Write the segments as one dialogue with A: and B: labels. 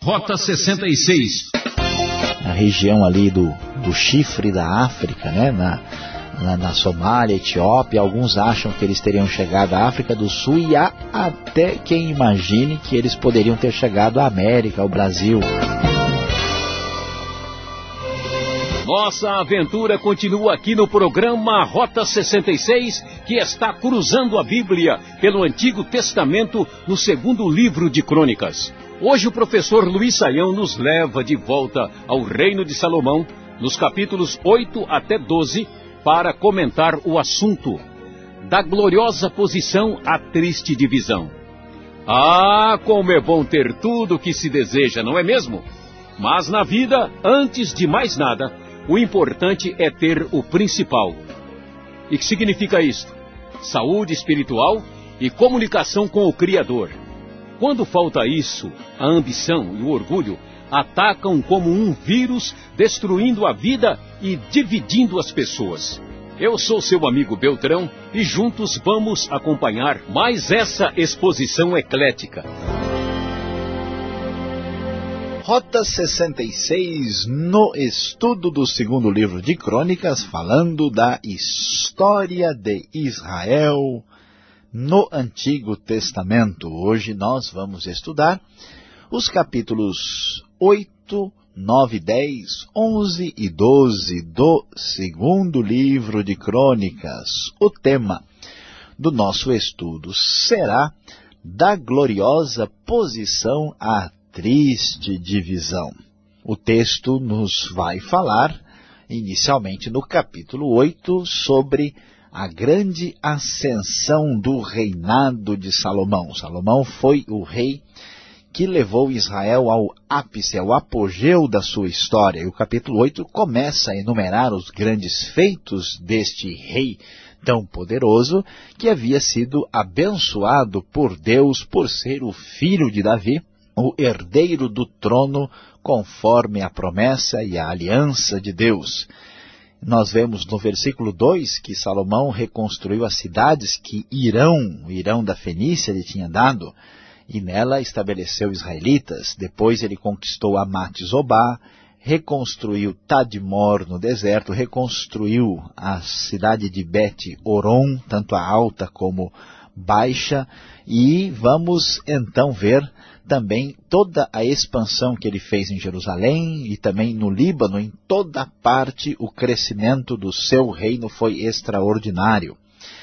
A: Rota 66.
B: A região ali do chifre da África, né? Na Somália, Etiópia, alguns acham que eles teriam chegado à África do Sul e há até quem imagine que eles poderiam ter chegado à América, ao Brasil.
A: Nossa aventura continua aqui no programa Rota 66, que está cruzando a Bíblia pelo Antigo Testamento no segundo livro de Crônicas. Hoje o professor Luiz Saião nos leva de volta ao Reino de Salomão, nos capítulos 8 até 12, para comentar o assunto da gloriosa posição à triste divisão. Ah, como é bom ter tudo o que se deseja, não é mesmo? Mas na vida, antes de mais nada, o importante é ter o principal. E que significa isto? Saúde espiritual e comunicação com o Criador. Quando falta isso, a ambição e o orgulho atacam como um vírus, destruindo a vida e dividindo as pessoas. Eu sou seu amigo Beltrão e juntos vamos acompanhar mais essa exposição eclética.
B: Rota 66, no estudo do segundo livro de Crônicas, falando da história de Israel no Antigo Testamento. Hoje nós vamos estudar os capítulos 8, 9, 10, 11 e 12 do segundo livro de Crônicas. O tema do nosso estudo será da gloriosa posição à triste divisão. O texto nos vai falar, inicialmente no capítulo 8, sobre a grande ascensão do reinado de Salomão. Salomão foi o rei que levou Israel ao ápice, ao apogeu da sua história. E o capítulo 8 começa a enumerar os grandes feitos deste rei tão poderoso, que havia sido abençoado por Deus por ser o filho de Davi, o herdeiro do trono, conforme a promessa e a aliança de Deus. Nós vemos no versículo 2 que Salomão reconstruiu as cidades que Irão da Fenícia lhe tinha dado, e nela estabeleceu israelitas. Depois ele conquistou Amate-Zobá, reconstruiu Tadmor no deserto, reconstruiu a cidade de Bet-Oron, tanto a alta como baixa, e vamos então ver também toda a expansão que ele fez em Jerusalém e também no Líbano. Em toda parte o crescimento do seu reino foi extraordinário.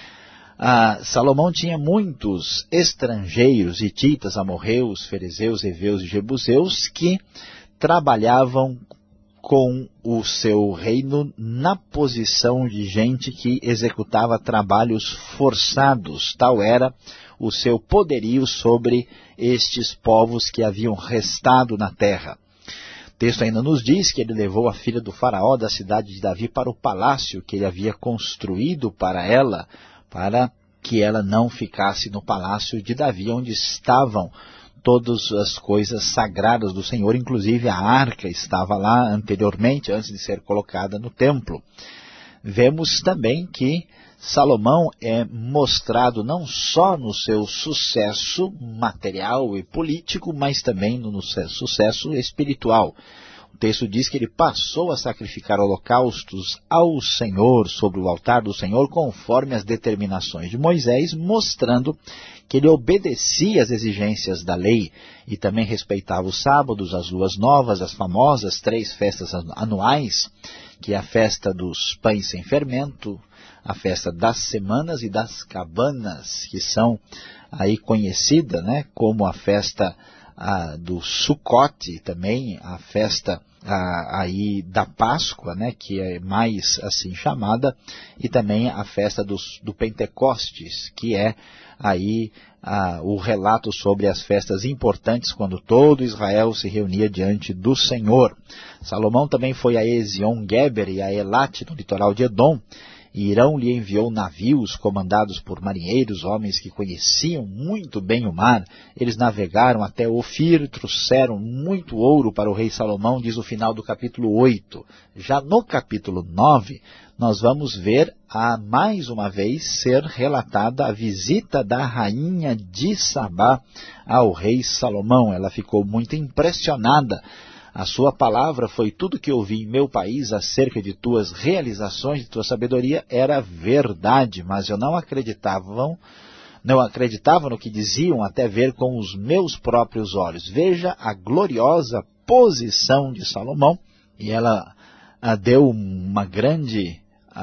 B: Salomão tinha muitos estrangeiros, hititas, amorreus, ferezeus, heveus e jebuseus, que trabalhavam com o seu reino na posição de gente que executava trabalhos forçados. Tal era o seu poderio sobre estes povos que haviam restado na terra. O texto ainda nos diz que ele levou a filha do faraó da cidade de Davi para o palácio que ele havia construído para ela, para que ela não ficasse no palácio de Davi, onde estavam todas as coisas sagradas do Senhor, inclusive a arca estava lá anteriormente, antes de ser colocada no templo. Vemos também que Salomão é mostrado não só no seu sucesso material e político, mas também no seu sucesso espiritual. O texto diz que ele passou a sacrificar holocaustos ao Senhor, sobre o altar do Senhor, conforme as determinações de Moisés, mostrando que ele obedecia às exigências da lei e também respeitava os sábados, as luas novas, as famosas 3 festas anuais, que é a festa dos pães sem fermento, a festa das semanas e das cabanas, que são aí conhecida, né, como a festa do Sucote, também a festa aí da Páscoa, né, que é mais assim chamada, e também a festa do Pentecostes, que é aí o relato sobre as festas importantes quando todo Israel se reunia diante do Senhor. Salomão também foi a Ezion-Geber e a Elate, no litoral de Edom, Irão lhe enviou navios comandados por marinheiros, homens que conheciam muito bem o mar. Eles navegaram até Ofir, trouxeram muito ouro para o rei Salomão, diz o final do capítulo 8. Já no capítulo 9, nós vamos ver mais uma vez ser relatada a visita da rainha de Sabá ao rei Salomão. Ela ficou muito impressionada. A sua palavra foi: tudo que ouvi em meu país acerca de tuas realizações, de tua sabedoria, era verdade, mas eu não acreditava no que diziam até ver com os meus próprios olhos. Veja a gloriosa posição de Salomão, e ela deu uma grande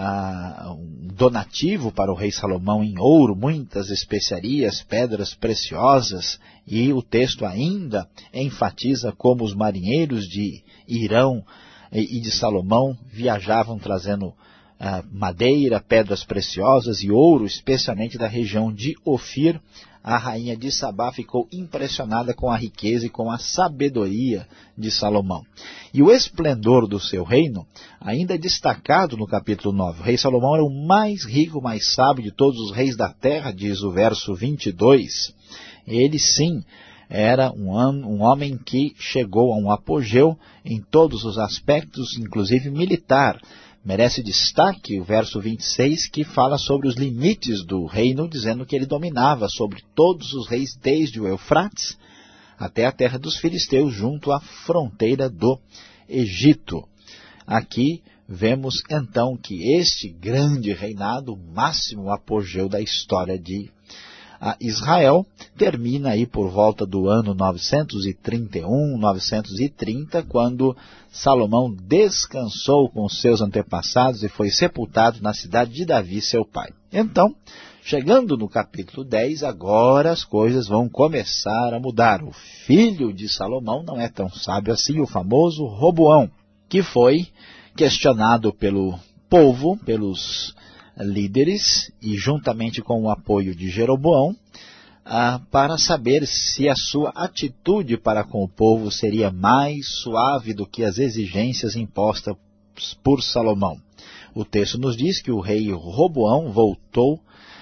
B: um donativo para o rei Salomão em ouro, muitas especiarias, pedras preciosas, e o texto ainda enfatiza como os marinheiros de Irão e de Salomão viajavam trazendo madeira, pedras preciosas e ouro, especialmente da região de Ofir. A rainha de Sabá ficou impressionada com a riqueza e com a sabedoria de Salomão. E o esplendor do seu reino ainda é destacado no capítulo 9. O rei Salomão era o mais rico, mais sábio de todos os reis da terra, diz o verso 22. Ele sim era um homem que chegou a um apogeu em todos os aspectos, inclusive militar. Merece destaque o verso 26, que fala sobre os limites do reino, dizendo que ele dominava sobre todos os reis, desde o Eufrates até a terra dos filisteus, junto à fronteira do Egito. Aqui vemos então que este grande reinado, o máximo apogeu da história de Israel, termina aí por volta do ano 931, 930, quando Salomão descansou com seus antepassados e foi sepultado na cidade de Davi, seu pai. Então, chegando no capítulo 10, agora as coisas vão começar a mudar. O filho de Salomão não é tão sábio assim, o famoso Roboão, que foi questionado pelo povo, pelos líderes, e juntamente com o apoio de Jeroboão, para saber se a sua atitude para com o povo seria mais suave do que as exigências impostas por Salomão. O texto nos diz que o rei Roboão voltou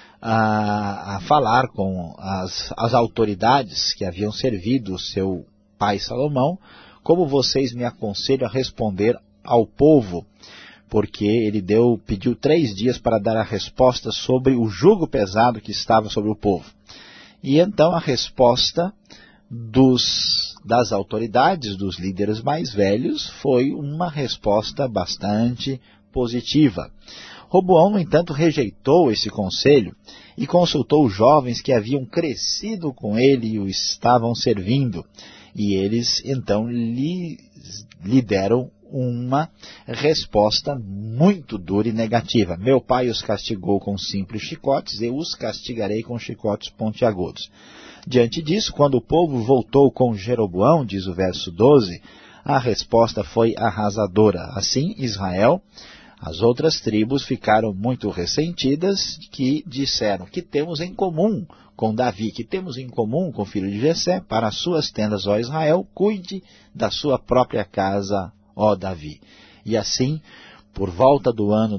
B: a falar com as autoridades que haviam servido o seu pai Salomão: como vocês me aconselham a responder ao povo? Porque ele pediu 3 dias para dar a resposta sobre o jugo pesado que estava sobre o povo. E então a resposta das autoridades, dos líderes mais velhos, foi uma resposta bastante positiva. Roboão, no entanto, rejeitou esse conselho e consultou os jovens que haviam crescido com ele e o estavam servindo. E eles então lhe deram uma resposta muito dura e negativa: meu pai os castigou com simples chicotes, eu os castigarei com chicotes pontiagudos. Diante disso, quando o povo voltou com Jeroboão, diz o verso 12, a resposta foi arrasadora. Assim, Israel, as outras tribos ficaram muito ressentidas, que disseram: que temos em comum com Davi, que temos em comum com o filho de Jessé? Para as suas tendas, ó Israel, cuide da sua própria casa, ó Davi. E assim, por volta do ano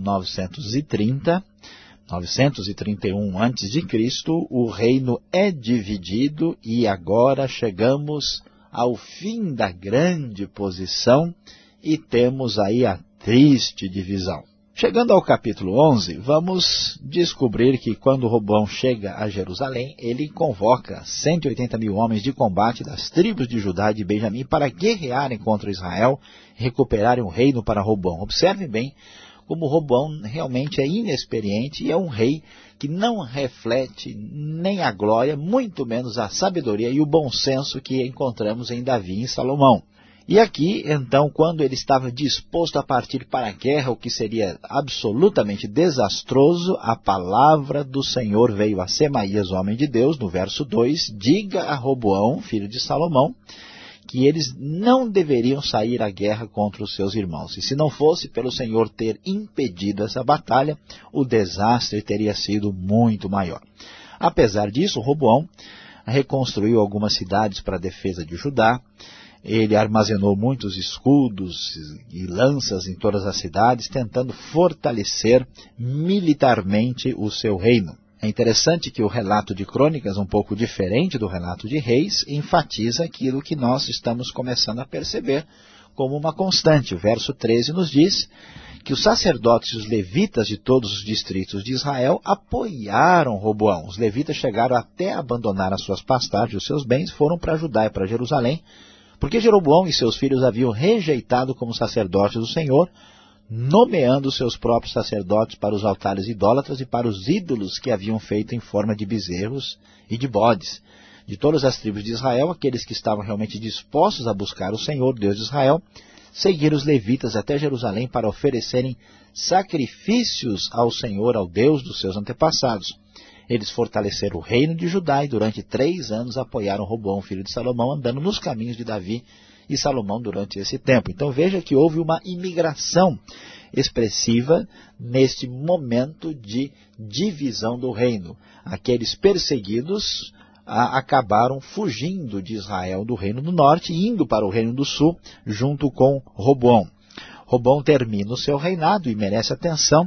B: 931 a.C., o reino é dividido e agora chegamos ao fim da grande posição e temos aí a triste divisão. Chegando ao capítulo 11, vamos descobrir que quando Roboão chega a Jerusalém, ele convoca 180 mil homens de combate das tribos de Judá e de Benjamim para guerrearem contra Israel e recuperarem o reino para Roboão. Observem bem como Roboão realmente é inexperiente e é um rei que não reflete nem a glória, muito menos a sabedoria e o bom senso que encontramos em Davi e em Salomão. E aqui, então, quando ele estava disposto a partir para a guerra, o que seria absolutamente desastroso, a palavra do Senhor veio a Semaías, homem de Deus, no verso 2, diga a Roboão, filho de Salomão, que eles não deveriam sair à guerra contra os seus irmãos. E se não fosse pelo Senhor ter impedido essa batalha, o desastre teria sido muito maior. Apesar disso, Roboão reconstruiu algumas cidades para a defesa de Judá. Ele armazenou muitos escudos e lanças em todas as cidades, tentando fortalecer militarmente o seu reino. É interessante que o relato de Crônicas, um pouco diferente do relato de Reis, enfatiza aquilo que nós estamos começando a perceber como uma constante. O verso 13 nos diz que os sacerdotes e os levitas de todos os distritos de Israel apoiaram Roboão. Os levitas chegaram até a abandonar as suas pastagens e os seus bens, foram para Judá e para Jerusalém, porque Jeroboão e seus filhos haviam rejeitado como sacerdotes do Senhor, nomeando seus próprios sacerdotes para os altares idólatras e para os ídolos que haviam feito em forma de bezerros e de bodes. De todas as tribos de Israel, aqueles que estavam realmente dispostos a buscar o Senhor, Deus de Israel, seguiram os levitas até Jerusalém para oferecerem sacrifícios ao Senhor, ao Deus dos seus antepassados. Eles fortaleceram o reino de Judá e durante 3 anos apoiaram Roboão, filho de Salomão, andando nos caminhos de Davi e Salomão durante esse tempo. Então veja que houve uma imigração expressiva neste momento de divisão do reino. Aqueles perseguidos acabaram fugindo de Israel, do reino do norte, e indo para o reino do sul, junto com Roboão. Roboão termina o seu reinado e merece atenção,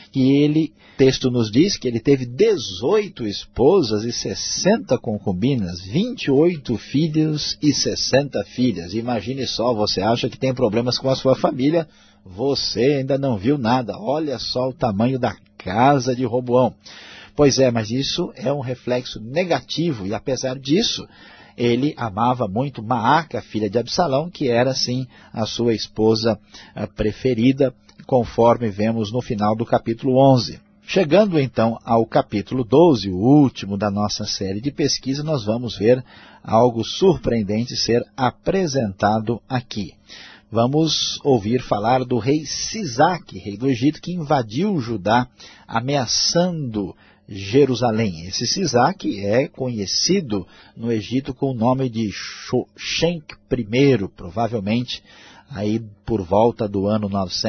B: e o texto nos diz que ele teve 18 esposas e 60 concubinas, 28 filhos e 60 filhas. Imagine só, você acha que tem problemas com a sua família, você ainda não viu nada. Olha só o tamanho da casa de Roboão. Pois é, mas isso é um reflexo negativo, e apesar disso, ele amava muito Maaca, filha de Absalão, que era, sim, a sua esposa preferida, conforme vemos no final do capítulo 11. Chegando, então, ao capítulo 12, o último da nossa série de pesquisa, nós vamos ver algo surpreendente ser apresentado aqui. Vamos ouvir falar do rei Sisaque, rei do Egito, que invadiu Judá, ameaçando Jerusalém. Esse Sisaque é conhecido no Egito com o nome de Shenk I, provavelmente aí por volta do ano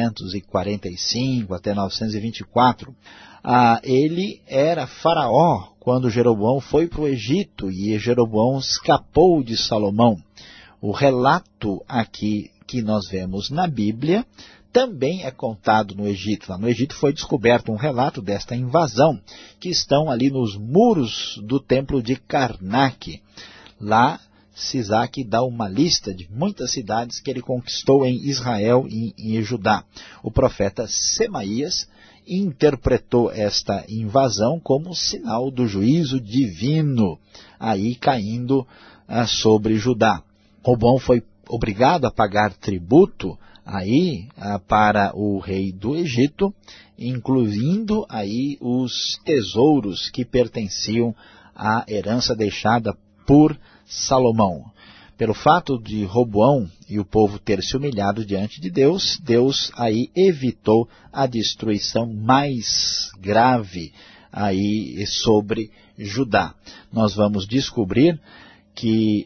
B: 945 até 924. Ele era faraó quando Jeroboão foi para o Egito e Jeroboão escapou de Salomão. O relato aqui que nós vemos na Bíblia também é contado no Egito. Lá no Egito foi descoberto um relato desta invasão, que estão ali nos muros do templo de Karnak. Lá, Sisaque dá uma lista de muitas cidades que ele conquistou em Israel e em Judá. O profeta Semaías interpretou esta invasão como sinal do juízo divino, aí caindo sobre Judá. Roboão foi obrigado a pagar tributo aí para o rei do Egito, incluindo aí os tesouros que pertenciam à herança deixada por Salomão. Pelo fato de Roboão e o povo ter se humilhado diante de Deus, Deus aí evitou a destruição mais grave aí sobre Judá. Nós vamos descobrir que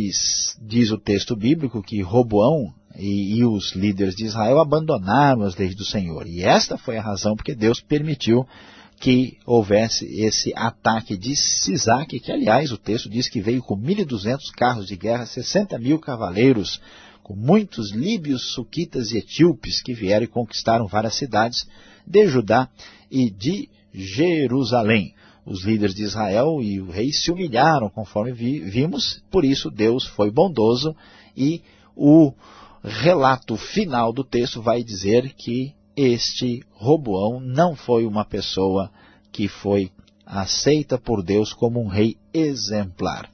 B: diz o texto bíblico, que Roboão e os líderes de Israel abandonaram as leis do Senhor. E esta foi a razão porque Deus permitiu que houvesse esse ataque de Sisaque, que aliás o texto diz que veio com 1.200 carros de guerra, 60.000 cavaleiros, com muitos líbios, suquitas e etíopes que vieram e conquistaram várias cidades de Judá e de Jerusalém. Os líderes de Israel e o rei se humilharam, conforme vimos, por isso Deus foi bondoso, e o relato final do texto vai dizer que este Roboão não foi uma pessoa que foi aceita por Deus como um rei exemplar.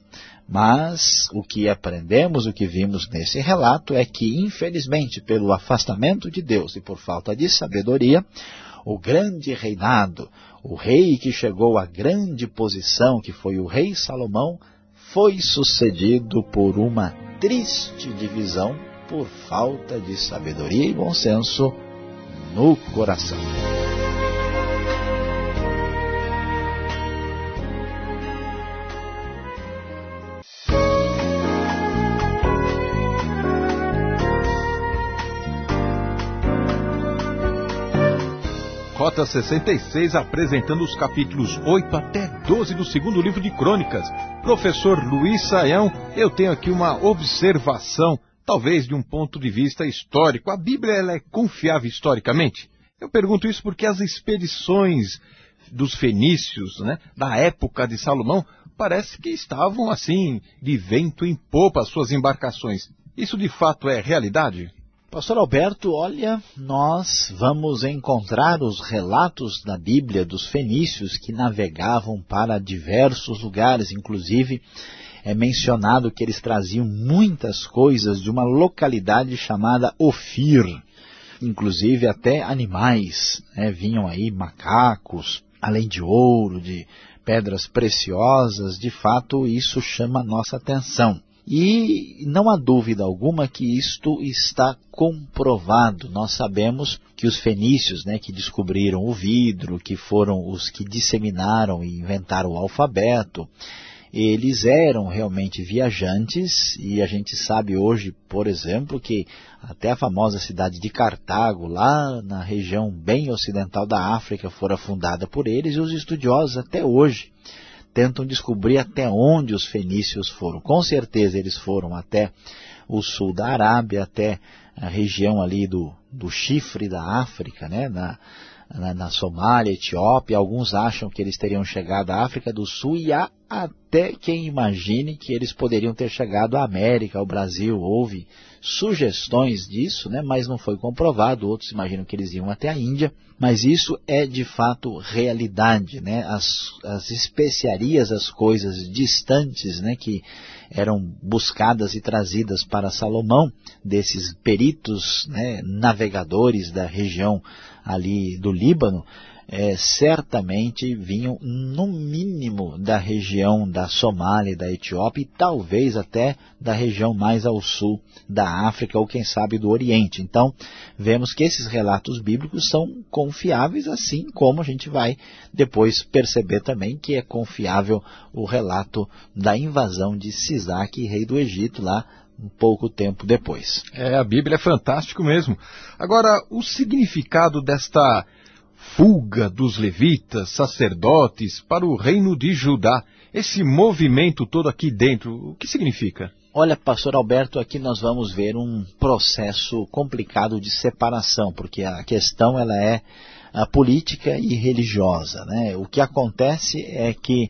B: Mas o que aprendemos, o que vimos nesse relato é que, infelizmente, pelo afastamento de Deus e por falta de sabedoria, o grande reinado, o rei que chegou à grande posição, que foi o rei Salomão, foi sucedido por uma triste divisão por falta de sabedoria e bom senso no coração.
C: Rota 66, apresentando os capítulos 8 até 12 do segundo livro de Crônicas. Professor Luiz Saião, eu tenho aqui uma observação talvez de um ponto de vista histórico. A Bíblia ela é confiável historicamente? Eu pergunto isso porque as expedições dos fenícios, né, da época de Salomão, parece que estavam assim, de vento em popa as suas embarcações. Isso de fato é realidade?
B: Pastor Alberto, olha, nós vamos encontrar os relatos da Bíblia dos fenícios que navegavam para diversos lugares, inclusive é mencionado que eles traziam muitas coisas de uma localidade chamada Ofir, inclusive até animais, né? Vinham aí macacos, além de ouro, de pedras preciosas. De fato isso chama a nossa atenção. E não há dúvida alguma que isto está comprovado. Nós sabemos que os fenícios, né, que descobriram o vidro, que foram os que disseminaram e inventaram o alfabeto, eles eram realmente viajantes, e a gente sabe hoje, por exemplo, que até a famosa cidade de Cartago, lá na região bem ocidental da África, fora fundada por eles, e os estudiosos até hoje tentam descobrir até onde os fenícios foram. Com certeza eles foram até o sul da Arábia, até a região ali do chifre da África, né? Na Somália, Etiópia. Alguns acham que eles teriam chegado à África do Sul, e há até quem imagine que eles poderiam ter chegado à América, ao Brasil. Houve sugestões disso, né, mas não foi comprovado. Outros imaginam que eles iam até a Índia, mas isso é de fato realidade, né? As especiarias, as coisas distantes, né, que eram buscadas e trazidas para Salomão, desses peritos, né, navegadores da região ali do Líbano, certamente vinham no mínimo da região da Somália, da Etiópia, e talvez até da região mais ao sul da África, ou quem sabe do Oriente. Então vemos que esses relatos bíblicos são confiáveis, assim como a gente vai depois perceber também que é confiável o relato da invasão de Sisaque, rei do Egito, lá um pouco tempo depois.
C: A Bíblia é fantástico mesmo. Agora, o significado desta fuga dos levitas, sacerdotes, para o reino de Judá, esse movimento todo aqui dentro, o que significa?
B: Olha, pastor Alberto, aqui nós vamos ver um processo complicado de separação, porque a questão ela é política e religiosa, né? O que acontece é que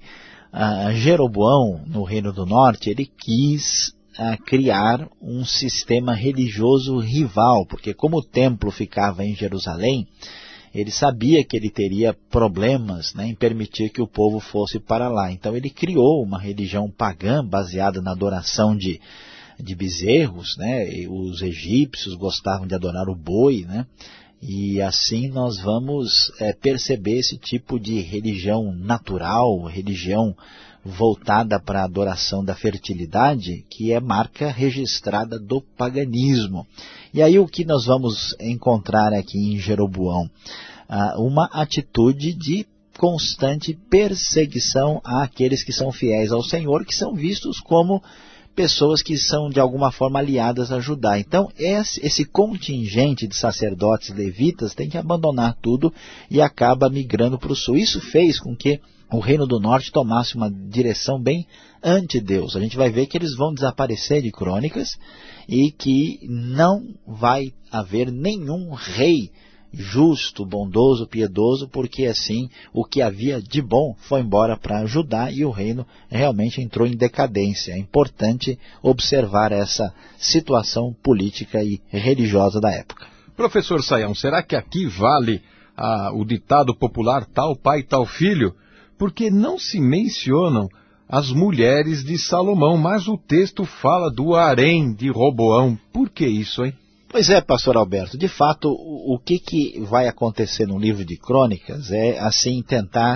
B: Jeroboão, no Reino do Norte, ele quis criar um sistema religioso rival, porque como o templo ficava em Jerusalém, ele sabia que ele teria problemas, né, em permitir que o povo fosse para lá. Então ele criou uma religião pagã baseada na adoração de bezerros, né? E os egípcios gostavam de adorar o boi, né? E assim nós vamos perceber esse tipo de religião natural, religião voltada para a adoração da fertilidade, que é marca registrada do paganismo. E aí o que nós vamos encontrar aqui em Jeroboão? Uma atitude de constante perseguição àqueles que são fiéis ao Senhor, que são vistos como pessoas que são de alguma forma aliadas a Judá. Então esse contingente de sacerdotes levitas tem que abandonar tudo e acaba migrando para o sul. Isso fez com que o Reino do Norte tomasse uma direção bem anti-Deus. A gente vai ver que eles vão desaparecer de Crônicas e que não vai haver nenhum rei justo, bondoso, piedoso, porque assim o que havia de bom foi embora para Judá e o reino realmente entrou em decadência. É importante observar essa situação política e religiosa da época.
C: Professor Sayão, será que aqui vale o ditado popular tal pai, tal filho? Porque não se mencionam as mulheres de Salomão, mas o texto fala do harém de Roboão. Por que isso, hein?
B: Pois é, pastor Alberto, de fato, o que vai acontecer no livro de Crônicas é, assim, tentar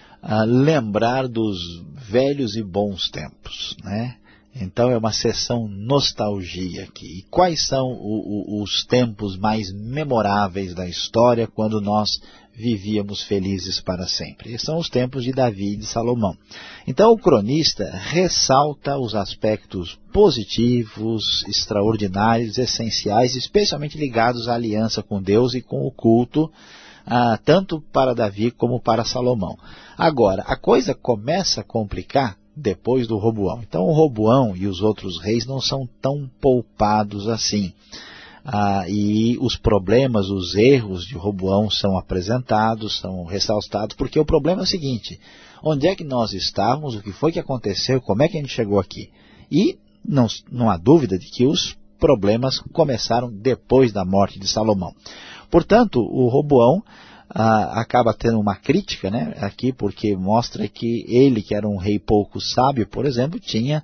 B: lembrar dos velhos e bons tempos, né? Então é uma sessão nostalgia aqui. E quais são os tempos mais memoráveis da história quando nós vivíamos felizes para sempre? Esses são os tempos de Davi e de Salomão. Então o cronista ressalta os aspectos positivos, extraordinários, essenciais, especialmente ligados à aliança com Deus e com o culto, tanto para Davi como para Salomão. Agora, a coisa começa a complicar depois do Roboão. Então o Roboão e os outros reis não são tão poupados assim. E os problemas, os erros de Roboão são apresentados, são ressaltados, porque o problema é o seguinte: onde é que nós estávamos, o que foi que aconteceu, como é que a gente chegou aqui? E não há dúvida de que os problemas começaram depois da morte de Salomão. Portanto, o Roboão acaba tendo uma crítica, né, aqui, porque mostra que ele, que era um rei pouco sábio, por exemplo, tinha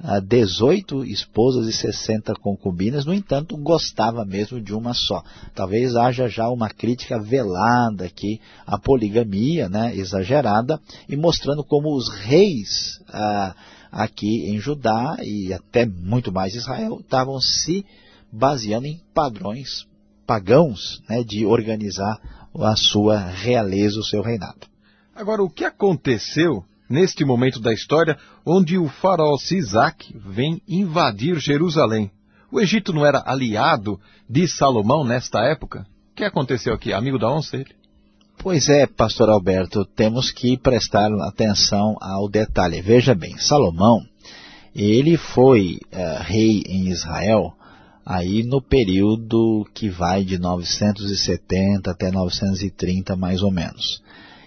B: 18 esposas e 60 concubinas, no entanto, gostava mesmo de uma só. Talvez haja já uma crítica velada aqui à poligamia, né, exagerada, e mostrando como os reis aqui em Judá e até muito mais Israel estavam se baseando em padrões pagãos, né, de organizar a sua realeza, o seu reinado.
C: Agora, o que aconteceu neste momento da história onde o faraó Sisaque vem invadir Jerusalém? O Egito não era aliado de Salomão nesta época? O que aconteceu aqui? Amigo da onça ele?
B: Pois é, pastor Alberto, temos que prestar atenção ao detalhe. Veja bem, Salomão, ele foi rei em Israel aí no período que vai de 970 até 930, mais ou menos.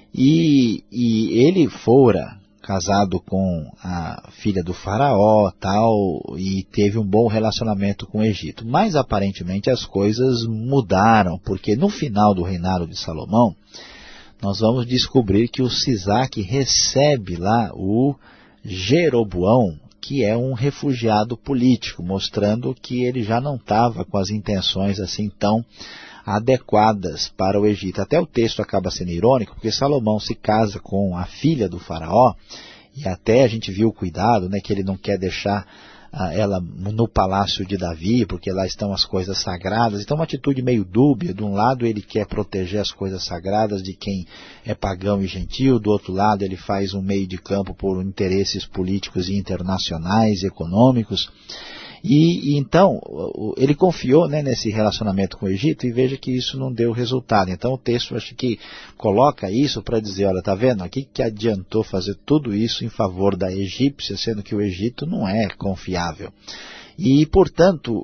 B: E ele fora casado com a filha do faraó, tal, e teve um bom relacionamento com o Egito. Mas aparentemente as coisas mudaram, porque no final do reinado de Salomão, nós vamos descobrir que o Sisaque recebe lá o Jeroboão, que é um refugiado político, mostrando que ele já não estava com as intenções assim tão adequadas para o Egito. Até o texto acaba sendo irônico, porque Salomão se casa com a filha do faraó, e até a gente viu o cuidado, né, que ele não quer deixar ela no palácio de Davi, porque lá estão as coisas sagradas. Então uma atitude meio dúbia. De um lado ele quer proteger as coisas sagradas de quem é pagão e gentil, do outro lado ele faz um meio de campo por interesses políticos e internacionais, econômicos. E então ele confiou, né, nesse relacionamento com o Egito, e veja que isso não deu resultado. Então o texto acho que coloca isso para dizer, olha, está vendo aqui que adiantou fazer tudo isso em favor da egípcia, sendo que o Egito não é confiável. E portanto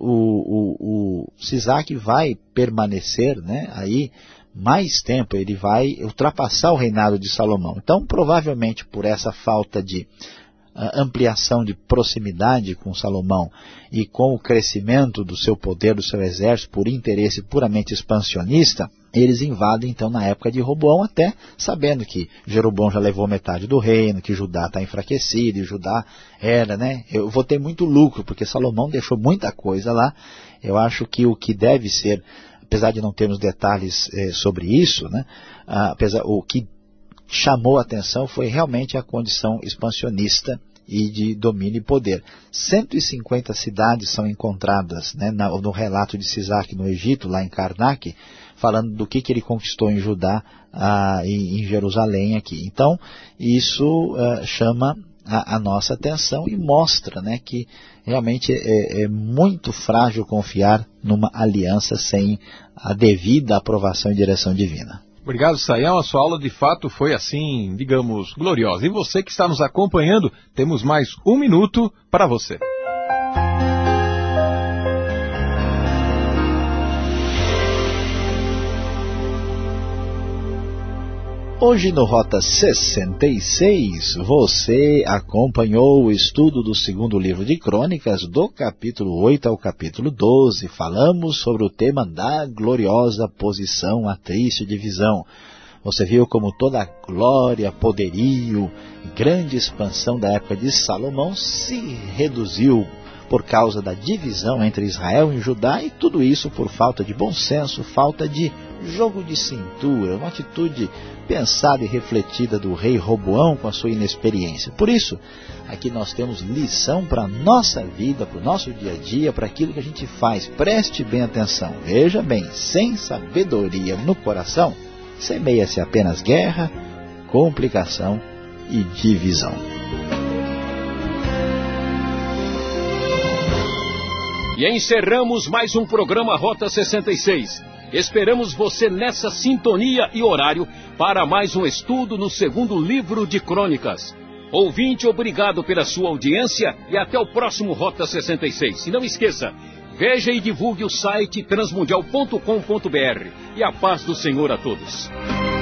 B: o Sisaque vai permanecer, né, aí mais tempo, ele vai ultrapassar o reinado de Salomão. Então provavelmente por essa falta de ampliação de proximidade com Salomão e com o crescimento do seu poder, do seu exército, por interesse puramente expansionista, eles invadem então na época de Roboão, até sabendo que Jeroboão já levou metade do reino, que Judá está enfraquecido, e Judá era, né, eu vou ter muito lucro, porque Salomão deixou muita coisa lá. Eu acho que o que deve ser, apesar de não termos detalhes sobre isso, né, o que chamou a atenção foi realmente a condição expansionista e de domínio e poder. 150 cidades são encontradas, né, no relato de Sisaque no Egito, lá em Karnak, falando do que ele conquistou em Judá e em Jerusalém aqui. Então, isso chama a nossa atenção e mostra, né, que realmente é muito frágil confiar numa aliança sem a devida aprovação e direção divina.
C: Obrigado, Sayão. A sua aula de fato foi assim, digamos, gloriosa. E você que está nos acompanhando, temos mais 1 minuto para você.
B: Hoje no Rota 66, você acompanhou o estudo do segundo livro de Crônicas, do capítulo 8 ao capítulo 12. Falamos sobre o tema da gloriosa posição, a triste divisão. Você viu como toda a glória, poderio, grande expansão da época de Salomão se reduziu por causa da divisão entre Israel e Judá, e tudo isso por falta de bom senso, falta de jogo de cintura, uma atitude pensada e refletida do rei Roboão com a sua inexperiência. Por isso, aqui nós temos lição para a nossa vida, para o nosso dia a dia, para aquilo que a gente faz. Preste bem atenção, veja bem, sem sabedoria no coração, semeia-se apenas guerra, complicação e divisão.
A: E encerramos mais um programa Rota 66. Esperamos você nessa sintonia e horário para mais um estudo no segundo livro de Crônicas. Ouvinte, obrigado pela sua audiência e até o próximo Rota 66. E não esqueça, veja e divulgue o site transmundial.com.br. E a paz do Senhor a todos.